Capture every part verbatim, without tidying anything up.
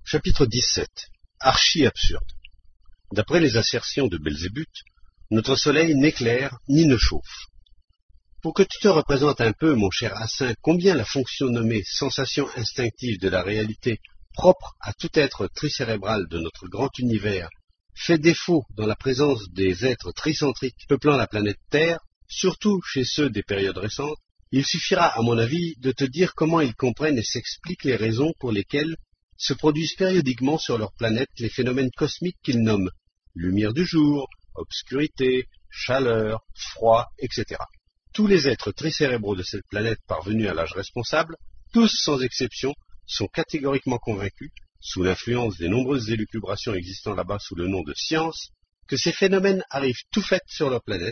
Chapitre dix-sept. Archi-absurde. D'après les assertions de Belzébuth, notre soleil n'éclaire ni ne chauffe. Pour que tu te représentes un peu, mon cher Assin, combien la fonction nommée sensation instinctive de la réalité, propre à tout être tricérébral de notre grand univers, fait défaut dans la présence des êtres tricentriques peuplant la planète Terre, surtout chez ceux des périodes récentes, il suffira, à mon avis, de te dire comment ils comprennent et s'expliquent les raisons pour lesquelles se produisent périodiquement sur leur planète les phénomènes cosmiques qu'ils nomment lumière du jour, obscurité, chaleur, froid, et cetera. Tous les êtres tricérébraux de cette planète parvenus à l'âge responsable, tous sans exception, sont catégoriquement convaincus, sous l'influence des nombreuses élucubrations existant là-bas sous le nom de science, que ces phénomènes arrivent tout faits sur leur planète,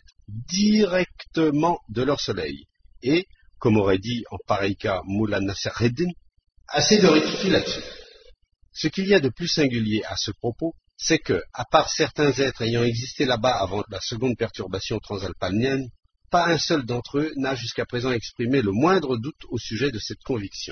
directement de leur soleil. Et, comme aurait dit en pareil cas Moula Nassereddin, assez de rectifier là-dessus. Ce qu'il y a de plus singulier à ce propos, c'est que, à part certains êtres ayant existé là-bas avant la seconde perturbation transalpinienne, pas un seul d'entre eux n'a jusqu'à présent exprimé le moindre doute au sujet de cette conviction.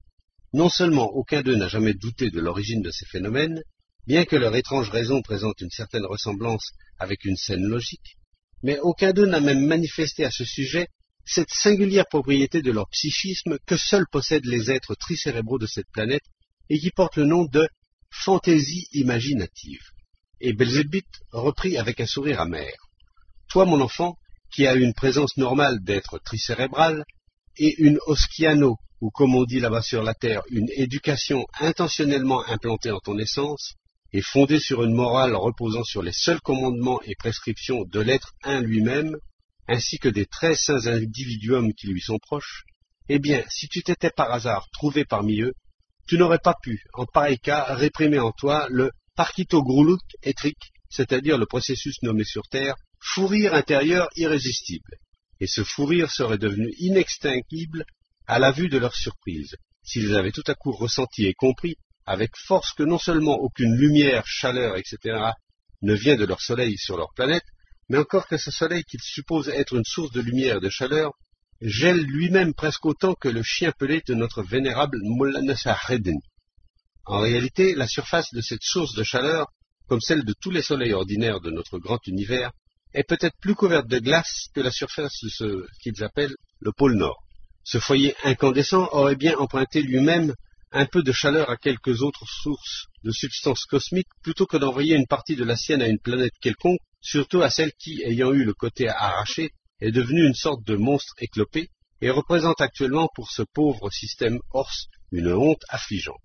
Non seulement aucun d'eux n'a jamais douté de l'origine de ces phénomènes, bien que leur étrange raison présente une certaine ressemblance avec une saine logique, mais aucun d'eux n'a même manifesté à ce sujet cette singulière propriété de leur psychisme que seuls possèdent les êtres tricérébraux de cette planète et qui porte le nom de fantaisie imaginative. Et Belzébuth reprit avec un sourire amer. Toi, mon enfant, qui as une présence normale d'être tricérébral, et une oskiano, ou comme on dit là-bas sur la Terre, une éducation intentionnellement implantée en ton essence, et fondée sur une morale reposant sur les seuls commandements et prescriptions de l'être un lui-même, ainsi que des très saints individuums qui lui sont proches, eh bien, si tu t'étais par hasard trouvé parmi eux, tu n'aurais pas pu, en pareil cas, réprimer en toi le parkitogroulout étrique, c'est-à-dire le processus nommé sur Terre fou rire intérieur irrésistible. Et ce fou rire serait devenu inextinguible à la vue de leur surprise, s'ils avaient tout à coup ressenti et compris, avec force, que non seulement aucune lumière, chaleur, et cetera ne vient de leur soleil sur leur planète, mais encore que ce soleil qu'ils supposent être une source de lumière et de chaleur gèle lui-même presque autant que le chien pelé de notre vénérable Moula Nassereddin. En réalité, la surface de cette source de chaleur, comme celle de tous les soleils ordinaires de notre grand univers, est peut-être plus couverte de glace que la surface de ce qu'ils appellent le pôle Nord. Ce foyer incandescent aurait bien emprunté lui-même un peu de chaleur à quelques autres sources de substances cosmiques plutôt que d'envoyer une partie de la sienne à une planète quelconque, surtout à celle qui, ayant eu le côté arraché, est devenue une sorte de monstre éclopé et représente actuellement pour ce pauvre système Horse une honte affligeante.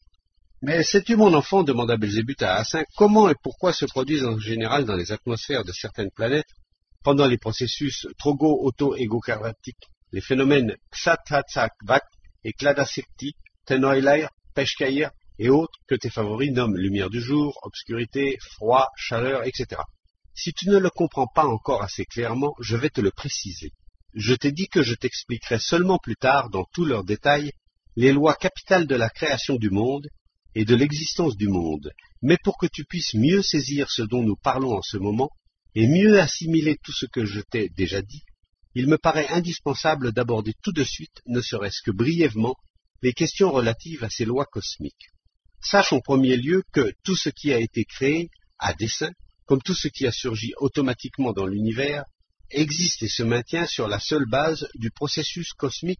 Mais sais-tu, mon enfant, demanda Belzébuth à Assin, comment et pourquoi se produisent en général dans les atmosphères de certaines planètes, pendant les processus trogo-auto-égocratiques, les phénomènes Xathatzakvat et Kladasekti, Tenoilair, Peshkaïr et autres que tes favoris nomment lumière du jour, obscurité, froid, chaleur, et cetera. Si tu ne le comprends pas encore assez clairement, je vais te le préciser. Je t'ai dit que je t'expliquerai seulement plus tard, dans tous leurs détails, les lois capitales de la création du monde et de l'existence du monde, mais pour que tu puisses mieux saisir ce dont nous parlons en ce moment, et mieux assimiler tout ce que je t'ai déjà dit, il me paraît indispensable d'aborder tout de suite, ne serait-ce que brièvement, les questions relatives à ces lois cosmiques. Sache en premier lieu que tout ce qui a été créé, à dessein, comme tout ce qui a surgi automatiquement dans l'univers, existe et se maintient sur la seule base du processus cosmique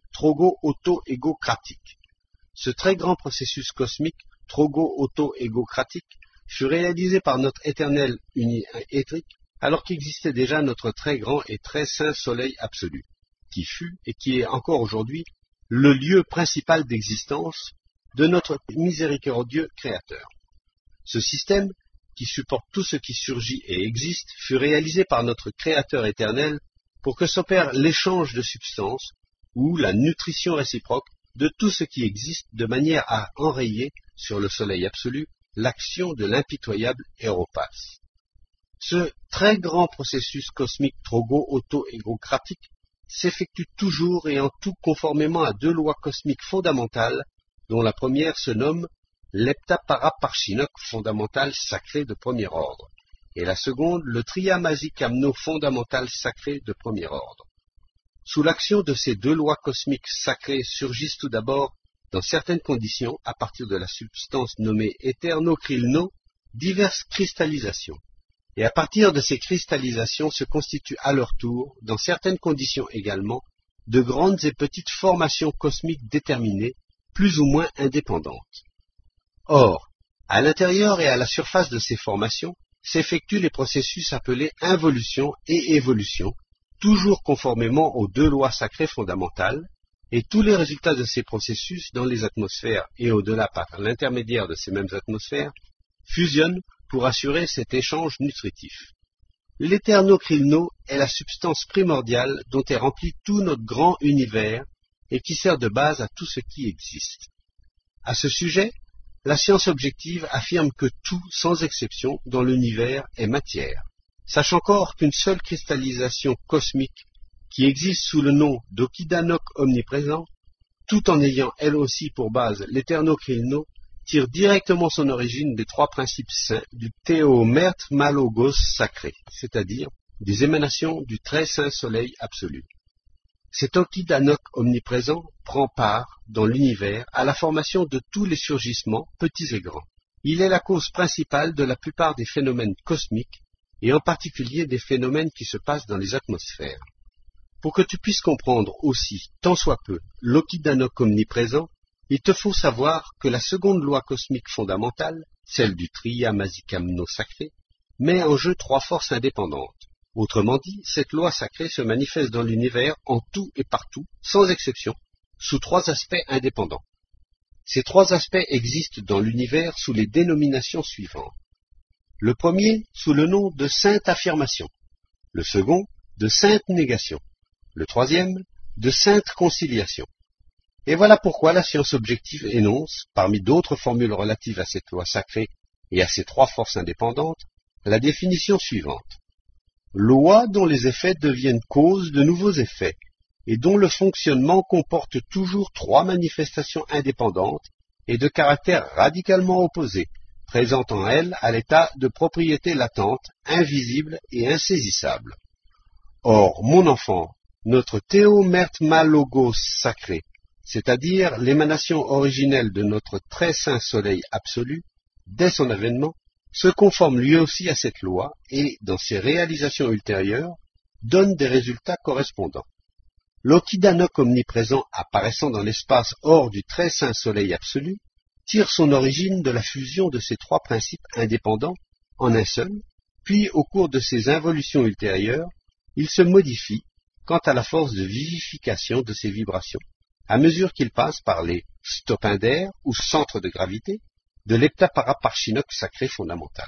trogo-auto-égocratique. Ce très grand processus cosmique trogo-auto-égocratique fut réalisé par notre éternel uni étrique, alors qu'existait déjà notre très grand et très saint soleil absolu, qui fut et qui est encore aujourd'hui le lieu principal d'existence de notre miséricordieux Créateur. Ce système, qui supporte tout ce qui surgit et existe, fut réalisé par notre Créateur éternel pour que s'opère l'échange de substances, ou la nutrition réciproque, de tout ce qui existe de manière à enrayer, sur le soleil absolu, l'action de l'impitoyable Héropas. Ce très grand processus cosmique trogo-auto-égocratique s'effectue toujours et en tout conformément à deux lois cosmiques fondamentales, dont la première se nomme l'heptaparaparshinok fondamental sacré de premier ordre, et la seconde le triyamasikamno fondamental sacré de premier ordre. Sous l'action de ces deux lois cosmiques sacrées surgissent tout d'abord dans certaines conditions, à partir de la substance nommée éternocrylno, diverses cristallisations. Et à partir de ces cristallisations se constituent à leur tour, dans certaines conditions également, de grandes et petites formations cosmiques déterminées, plus ou moins indépendantes. Or, à l'intérieur et à la surface de ces formations, s'effectuent les processus appelés involution et évolution, toujours conformément aux deux lois sacrées fondamentales, et tous les résultats de ces processus dans les atmosphères et au-delà par l'intermédiaire de ces mêmes atmosphères fusionnent pour assurer cet échange nutritif. L'éternocrylno est la substance primordiale dont est rempli tout notre grand univers et qui sert de base à tout ce qui existe. À ce sujet, la science objective affirme que tout, sans exception, dans l'univers est matière. Sache encore qu'une seule cristallisation cosmique, qui existe sous le nom d'Okidanok omniprésent, tout en ayant elle aussi pour base l'éternocrylno, tire directement son origine des trois principes saints du Théomerte Malogos sacré, c'est-à-dire des émanations du très saint soleil absolu. Cet Okidanok omniprésent prend part, dans l'univers, à la formation de tous les surgissements, petits et grands. Il est la cause principale de la plupart des phénomènes cosmiques, et en particulier des phénomènes qui se passent dans les atmosphères. Pour que tu puisses comprendre aussi, tant soit peu, l'Okidanok omniprésent, il te faut savoir que la seconde loi cosmique fondamentale, celle du Triyamasikamno sacré, met en jeu trois forces indépendantes. Autrement dit, cette loi sacrée se manifeste dans l'univers en tout et partout, sans exception, sous trois aspects indépendants. Ces trois aspects existent dans l'univers sous les dénominations suivantes. Le premier sous le nom de sainte affirmation, le second de sainte négation, le troisième de sainte conciliation. Et voilà pourquoi la science objective énonce, parmi d'autres formules relatives à cette loi sacrée et à ces trois forces indépendantes, la définition suivante. Loi dont les effets deviennent cause de nouveaux effets, et dont le fonctionnement comporte toujours trois manifestations indépendantes et de caractère radicalement opposé, présente en elle à l'état de propriété latente, invisible et insaisissable. Or, mon enfant, notre Théomerte Malogos sacré, c'est-à-dire l'émanation originelle de notre très saint soleil absolu, dès son avènement, se conforme lui aussi à cette loi et, dans ses réalisations ultérieures, donne des résultats correspondants. L'Okidanok omniprésent apparaissant dans l'espace hors du très saint soleil absolu tire son origine de la fusion de ces trois principes indépendants en un seul, puis au cours de ses involutions ultérieures, il se modifie quant à la force de vivification de ses vibrations, à mesure qu'il passe par les stopindaires ou centres de gravité de l'heptaparaparchinok sacré fondamental.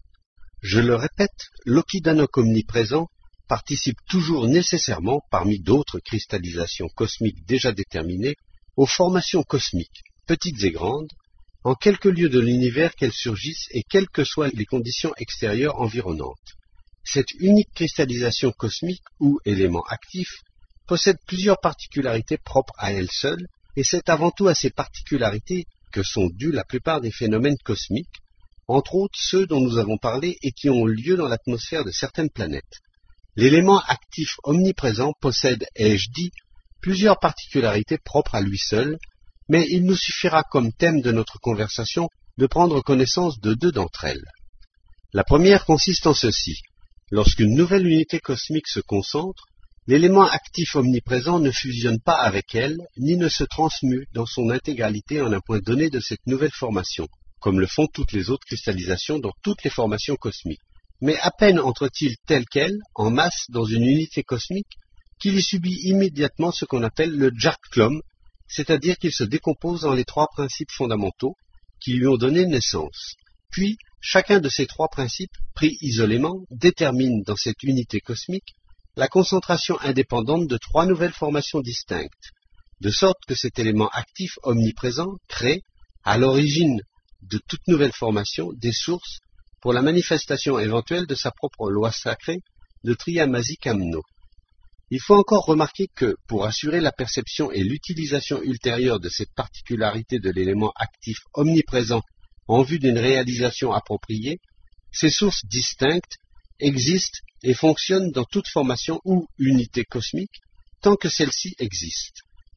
Je le répète, l'Okidanok omniprésent participe toujours nécessairement, parmi d'autres cristallisations cosmiques déjà déterminées, aux formations cosmiques, petites et grandes, en quelque lieu de l'univers qu'elles surgissent et quelles que soient les conditions extérieures environnantes. Cette unique cristallisation cosmique ou élément actif possède plusieurs particularités propres à elle seule, et c'est avant tout à ces particularités que sont dus la plupart des phénomènes cosmiques, entre autres ceux dont nous avons parlé et qui ont lieu dans l'atmosphère de certaines planètes. L'élément actif omniprésent possède, ai-je dit, plusieurs particularités propres à lui seul, mais il nous suffira comme thème de notre conversation de prendre connaissance de deux d'entre elles. La première consiste en ceci. Lorsqu'une nouvelle unité cosmique se concentre, l'élément actif omniprésent ne fusionne pas avec elle, ni ne se transmue dans son intégralité en un point donné de cette nouvelle formation, comme le font toutes les autres cristallisations dans toutes les formations cosmiques. Mais à peine entre-t-il tel quel, en masse, dans une unité cosmique, qu'il y subit immédiatement ce qu'on appelle le Jarklom, c'est-à-dire qu'il se décompose en les trois principes fondamentaux qui lui ont donné naissance. Puis, chacun de ces trois principes, pris isolément, détermine dans cette unité cosmique la concentration indépendante de trois nouvelles formations distinctes, de sorte que cet élément actif omniprésent crée, à l'origine de toute nouvelle formation, des sources pour la manifestation éventuelle de sa propre loi sacrée de Triyamasikamno. Il faut encore remarquer que, pour assurer la perception et l'utilisation ultérieure de cette particularité de l'élément actif omniprésent en vue d'une réalisation appropriée, ces sources distinctes existent et fonctionnent dans toute formation ou unité cosmique tant que celle-ci existe.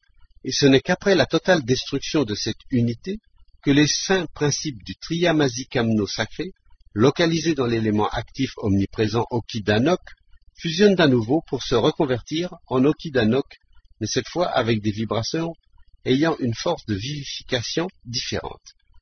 et ce n'est qu'après la totale destruction de cette unité que les saints principes du Triyamasikamno sacré, localisés dans l'élément actif omniprésent Okidanok, fusionnent à nouveau pour se reconvertir en Okidanok, mais cette fois avec des vibrations ayant une force de vivification différente.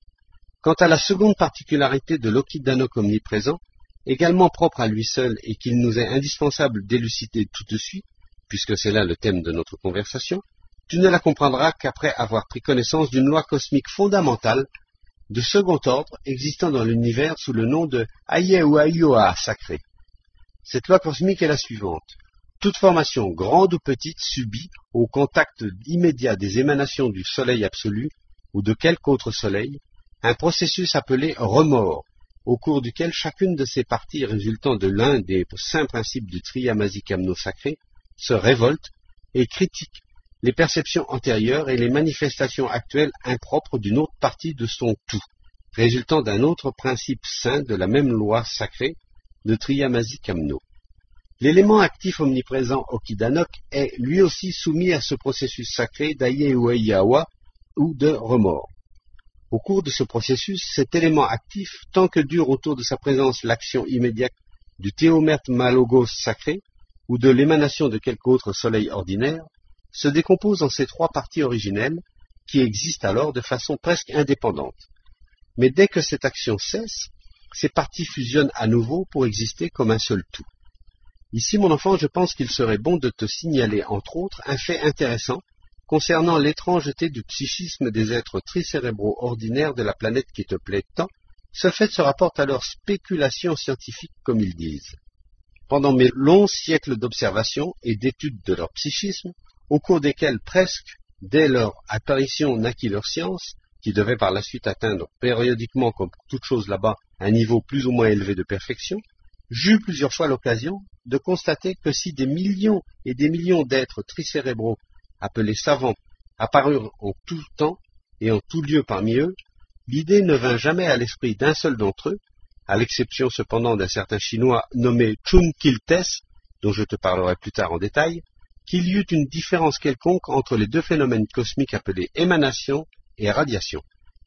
Quant à la seconde particularité de l'Okidanok omniprésent, également propre à lui seul et qu'il nous est indispensable d'élucider tout de suite, puisque c'est là le thème de notre conversation, tu ne la comprendras qu'après avoir pris connaissance d'une loi cosmique fondamentale de second ordre existant dans l'univers sous le nom de Aye ou Ayoa sacré. Cette loi cosmique est la suivante. Toute formation, grande ou petite, subit, au contact immédiat des émanations du soleil absolu ou de quelque autre soleil, un processus appelé remords, au cours duquel chacune de ces parties résultant de l'un des saints principes du Triyamasikamno sacré se révolte et critique les perceptions antérieures et les manifestations actuelles impropres d'une autre partie de son tout, résultant d'un autre principe saint de la même loi sacrée de Triyamasikamno. L'élément actif omniprésent Okidanok est lui aussi soumis à ce processus sacré d'Aye ou Ayawa ou de remords. Au cours de ce processus, cet élément actif, tant que dure autour de sa présence l'action immédiate du théomerte malogos sacré ou de l'émanation de quelque autre soleil ordinaire, se décompose en ces trois parties originelles qui existent alors de façon presque indépendante. Mais dès que cette action cesse, ces parties fusionnent à nouveau pour exister comme un seul tout. Ici, mon enfant, je pense qu'il serait bon de te signaler, entre autres, un fait intéressant concernant l'étrangeté du psychisme des êtres tricérébraux ordinaires de la planète qui te plaît tant. Ce fait se rapporte à leur spéculation scientifique, comme ils disent. Pendant mes longs siècles d'observation et d'études de leur psychisme, au cours desquels presque, dès leur apparition, naquit leur science, qui devait par la suite atteindre périodiquement, comme pour toute chose là-bas, un niveau plus ou moins élevé de perfection, j'eus plusieurs fois l'occasion de constater que si des millions et des millions d'êtres tricérébraux, appelés savants, apparurent en tout temps et en tout lieu parmi eux, l'idée ne vint jamais à l'esprit d'un seul d'entre eux, à l'exception cependant d'un certain Chinois nommé Chun Kiltes, dont je te parlerai plus tard en détail, qu'il y eût une différence quelconque entre les deux phénomènes cosmiques appelés émanation et radiation.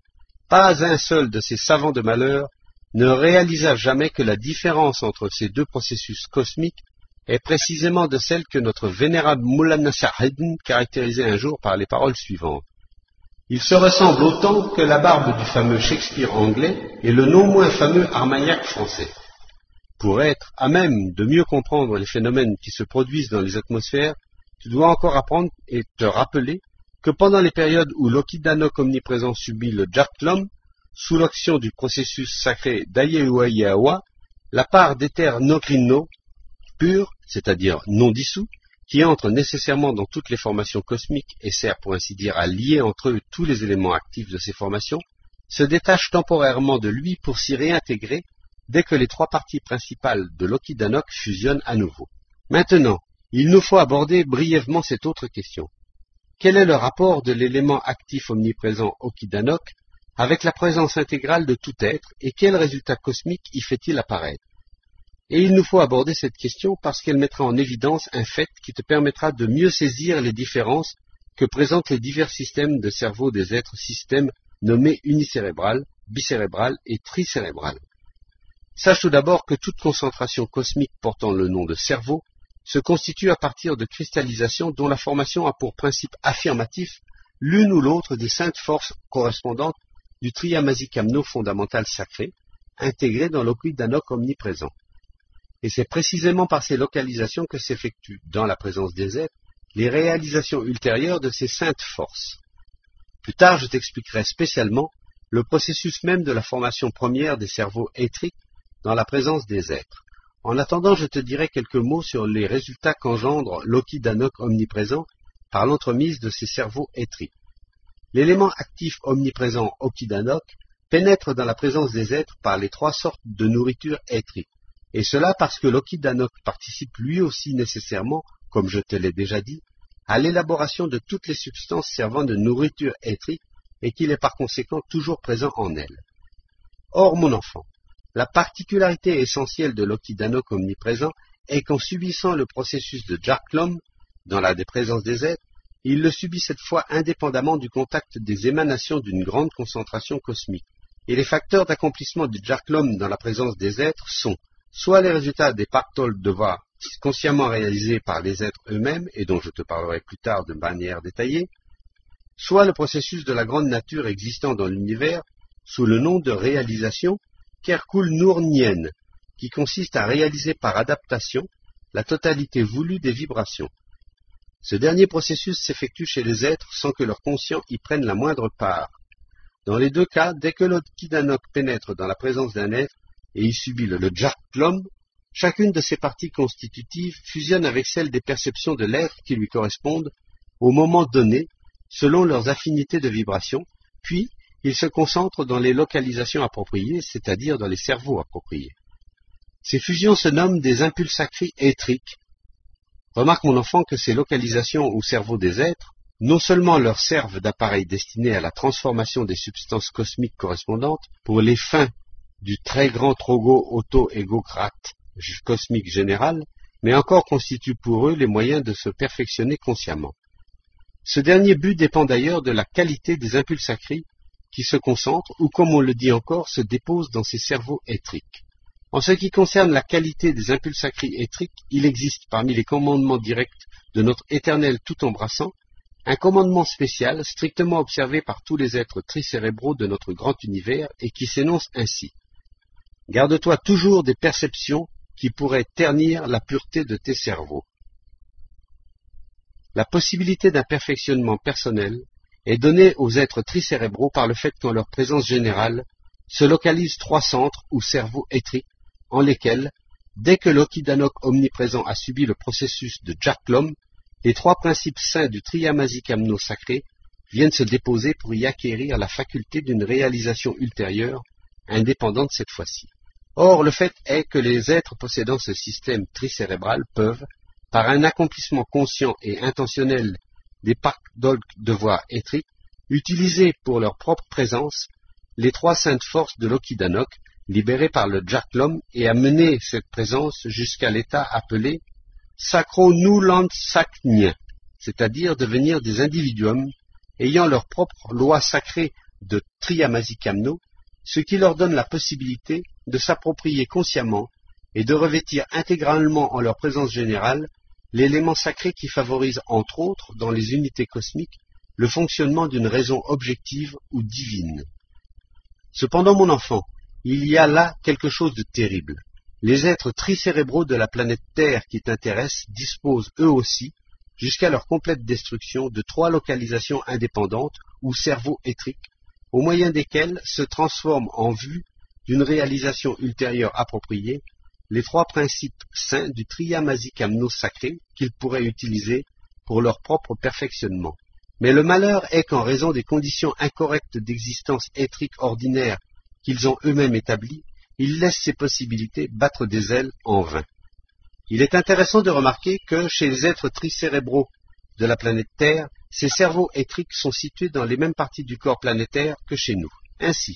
Pas un seul de ces savants de malheur ne réalisa jamais que la différence entre ces deux processus cosmiques est précisément de celle que notre vénérable Mullah Nasser Haydn caractérisait un jour par les paroles suivantes. Il se ressemble autant que la barbe du fameux Shakespeare anglais et le non moins fameux Armagnac français. Pour être à même de mieux comprendre les phénomènes qui se produisent dans les atmosphères, tu dois encore apprendre et te rappeler que pendant les périodes où l'Okidanok omniprésent subit le Jarklom, sous l'action du processus sacré d'Ayehuayawa, la part d'éther nokrino, pur, c'est-à-dire non dissous, qui entre nécessairement dans toutes les formations cosmiques et sert pour ainsi dire à lier entre eux tous les éléments actifs de ces formations, se détache temporairement de lui pour s'y réintégrer dès que les trois parties principales de l'Okidanok fusionnent à nouveau. Maintenant, il nous faut aborder brièvement cette autre question. Quel est le rapport de l'élément actif omniprésent Okidanok avec la présence intégrale de tout être et quel résultat cosmique y fait-il apparaître? Et il nous faut aborder cette question parce qu'elle mettra en évidence un fait qui te permettra de mieux saisir les différences que présentent les divers systèmes de cerveau des êtres systèmes nommés unicérébral, bicérébral et tricérébral. Sache tout d'abord que toute concentration cosmique portant le nom de cerveau se constitue à partir de cristallisations dont la formation a pour principe affirmatif l'une ou l'autre des saintes forces correspondantes du Triyamasikamno fondamental sacré, intégré dans l'Okidanok omniprésent. Et c'est précisément par ces localisations que s'effectuent, dans la présence des êtres, les réalisations ultérieures de ces saintes forces. Plus tard, je t'expliquerai spécialement le processus même de la formation première des cerveaux éthriques dans la présence des êtres. En attendant, je te dirai quelques mots sur les résultats qu'engendre l'Okidanok omniprésent par l'entremise de ces cerveaux éthriques. L'élément actif omniprésent Okidanok pénètre dans la présence des êtres par les trois sortes de nourriture éthrique, et cela parce que l'Okidanok participe lui aussi nécessairement, comme je te l'ai déjà dit, à l'élaboration de toutes les substances servant de nourriture éthrique et qu'il est par conséquent toujours présent en elle. Or, mon enfant, la particularité essentielle de l'Okidanok omniprésent est qu'en subissant le processus de Jarklom, dans la présence des êtres, Il le subit cette fois indépendamment du contact des émanations d'une grande concentration cosmique. Et les facteurs d'accomplissement du Jaklom dans la présence des êtres sont soit les résultats des pactoles de voix consciemment réalisés par les êtres eux-mêmes, et dont je te parlerai plus tard de manière détaillée, soit le processus de la grande nature existant dans l'univers sous le nom de réalisation Kerkul Nur Nien, qui consiste à réaliser par adaptation la totalité voulue des vibrations. Ce dernier processus s'effectue chez les êtres sans que leur conscient y prenne la moindre part. Dans les deux cas, dès que l'Okidanok pénètre dans la présence d'un être et y subit le, le Jaklom, chacune de ses parties constitutives fusionne avec celle des perceptions de l'être qui lui correspondent au moment donné, selon leurs affinités de vibration, puis il se concentre dans les localisations appropriées, c'est-à-dire dans les cerveaux appropriés. Ces fusions se nomment des impulsacries étriques. Remarque, mon enfant, que ces localisations ou cerveaux des êtres, non seulement leur servent d'appareil destiné à la transformation des substances cosmiques correspondantes pour les fins du très grand trogo auto-égocrate cosmique général, mais encore constituent pour eux les moyens de se perfectionner consciemment. Ce dernier but dépend d'ailleurs de la qualité des impulsacries qui se concentrent, ou comme on le dit encore, se déposent dans ces cerveaux étriques. En ce qui concerne la qualité des impulsacries étriques, il existe parmi les commandements directs de notre éternel tout-embrassant un commandement spécial strictement observé par tous les êtres tricérébraux de notre grand univers et qui s'énonce ainsi. Garde-toi toujours des perceptions qui pourraient ternir la pureté de tes cerveaux. La possibilité d'un perfectionnement personnel est donnée aux êtres tricérébraux par le fait qu'en leur présence générale se localisent trois centres ou cerveaux étriques en lesquels, dès que l'Okidanok omniprésent a subi le processus de Jaklom, les trois principes saints du Triyamasikamno sacré viennent se déposer pour y acquérir la faculté d'une réalisation ultérieure, indépendante cette fois-ci. Or, le fait est que les êtres possédant ce système tricérébral peuvent, par un accomplissement conscient et intentionnel des pactoles de voix étriques, utiliser pour leur propre présence les trois saintes forces de l'Okidanok, libérées par le Jaklom, et amener cette présence jusqu'à l'état appelé Sacro-Nuland-Saknien, c'est-à-dire devenir des individuums ayant leur propre loi sacrée de Triyamasikamno, ce qui leur donne la possibilité de s'approprier consciemment et de revêtir intégralement en leur présence générale l'élément sacré qui favorise entre autres, dans les unités cosmiques, le fonctionnement d'une raison objective ou divine. Cependant, mon enfant, il y a là quelque chose de terrible. Les êtres tricérébraux de la planète Terre qui t'intéressent disposent eux aussi, jusqu'à leur complète destruction, de trois localisations indépendantes ou cerveaux étriques, au moyen desquels se transforment en vue d'une réalisation ultérieure appropriée les trois principes saints du Triyamasikamno sacré qu'ils pourraient utiliser pour leur propre perfectionnement. Mais le malheur est qu'en raison des conditions incorrectes d'existence étrique ordinaire qu'ils ont eux-mêmes établies, ils laissent ces possibilités battre des ailes en vain. Il est intéressant de remarquer que chez les êtres tricérébraux de la planète Terre, ces cerveaux étriques sont situés dans les mêmes parties du corps planétaire que chez nous. Ainsi,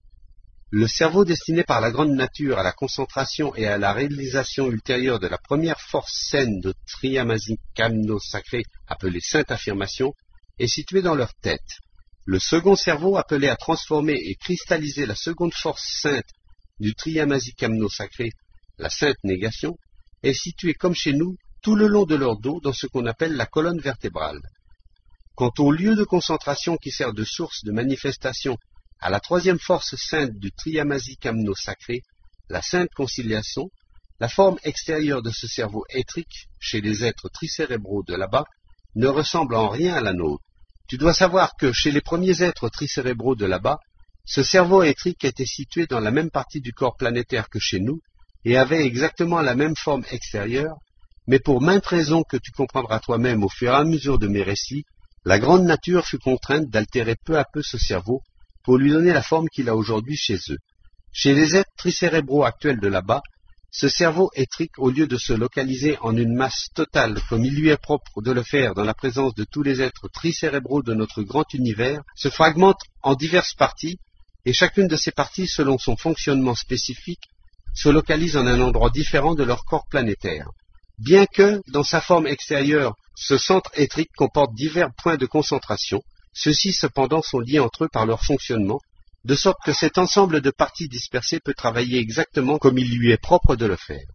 le cerveau destiné par la grande nature à la concentration et à la réalisation ultérieure de la première force saine de Triyamasikamno sacré, appelée Sainte Affirmation, est situé dans leur tête. Le second cerveau, appelé à transformer et cristalliser la seconde force sainte du Triyamasikamno sacré, la Sainte Négation, est situé comme chez nous tout le long de leur dos dans ce qu'on appelle la colonne vertébrale. Quant au lieu de concentration qui sert de source de manifestation à la troisième force sainte du Triyamasikamno sacré, la Sainte Conciliation, la forme extérieure de ce cerveau étrique chez les êtres tricérébraux de là-bas ne ressemble en rien à la nôtre. Tu dois savoir que chez les premiers êtres tricérébraux de là-bas, ce cerveau étrique était situé dans la même partie du corps planétaire que chez nous et avait exactement la même forme extérieure, mais pour maintes raisons que tu comprendras toi-même au fur et à mesure de mes récits, la grande nature fut contrainte d'altérer peu à peu ce cerveau pour lui donner la forme qu'il a aujourd'hui chez eux. Chez les êtres tricérébraux actuels de là-bas, ce cerveau étrique, au lieu de se localiser en une masse totale comme il lui est propre de le faire dans la présence de tous les êtres tricérébraux de notre grand univers, se fragmente en diverses parties, et chacune de ces parties, selon son fonctionnement spécifique, se localise en un endroit différent de leur corps planétaire. Bien que, dans sa forme extérieure, Ce centre étrique comporte divers points de concentration, ceux-ci cependant sont liés entre eux par leur fonctionnement, de sorte que cet ensemble de parties dispersées peut travailler exactement comme il lui est propre de le faire.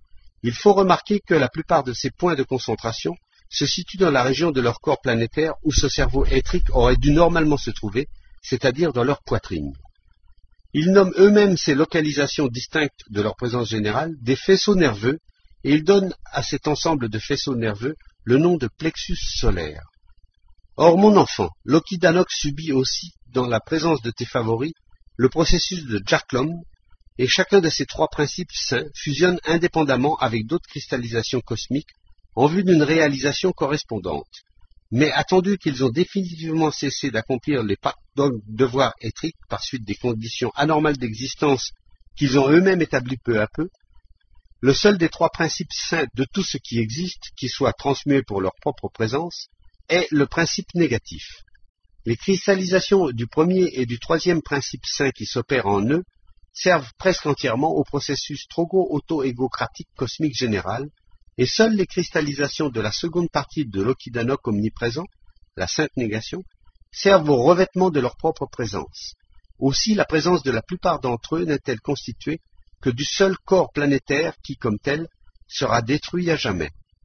Il faut remarquer que la plupart de ces points de concentration se situent dans la région de leur corps planétaire où ce cerveau étrique aurait dû normalement se trouver, c'est-à-dire dans leur poitrine. Ils nomment eux-mêmes ces localisations distinctes de leur présence générale des faisceaux nerveux, et ils donnent à cet ensemble de faisceaux nerveux le nom de plexus solaire. Or, mon enfant, l'Okidanok subit aussi, dans la présence de tes favoris, le processus de Jacklom, et chacun de ces trois principes saints fusionne indépendamment avec d'autres cristallisations cosmiques en vue d'une réalisation correspondante. Mais attendu qu'ils ont définitivement cessé d'accomplir les devoirs étriques par suite des conditions anormales d'existence qu'ils ont eux-mêmes établies peu à peu, le seul des trois principes saints de tout ce qui existe, qui soit transmué pour leur propre présence, est le principe négatif. Les cristallisations du premier et du troisième principe saint qui s'opèrent en eux servent presque entièrement au processus trogo-auto-égocratique cosmique général, et seules les cristallisations de la seconde partie de l'Okidanok omniprésent, la sainte négation, servent au revêtement de leur propre présence. Aussi, la présence de la plupart d'entre eux n'est-elle constituée que du seul corps planétaire qui, comme tel, sera détruit à jamais.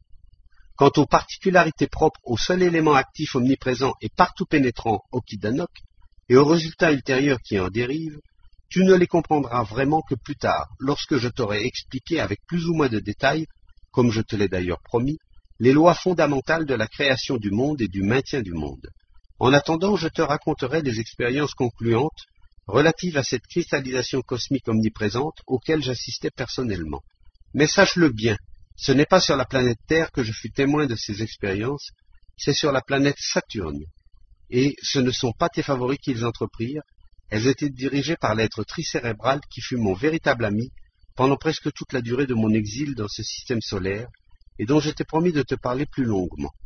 Quant aux particularités propres au seul élément actif omniprésent et partout pénétrant Okidanok, et aux résultats ultérieurs qui en dérivent, tu ne les comprendras vraiment que plus tard, lorsque je t'aurai expliqué avec plus ou moins de détails, comme je te l'ai d'ailleurs promis, les lois fondamentales de la création du monde et du maintien du monde. En attendant, je te raconterai des expériences concluantes relatives à cette cristallisation cosmique omniprésente auxquelles j'assistais personnellement. Mais sache-le bien, ce n'est pas sur la planète Terre que je fus témoin de ces expériences, c'est sur la planète Saturne. Et ce ne sont pas tes favoris qu'ils entreprirent, elles étaient dirigées par l'être tricérébral qui fut mon véritable ami pendant presque toute la durée de mon exil dans ce système solaire, et dont je t'ai promis de te parler plus longuement.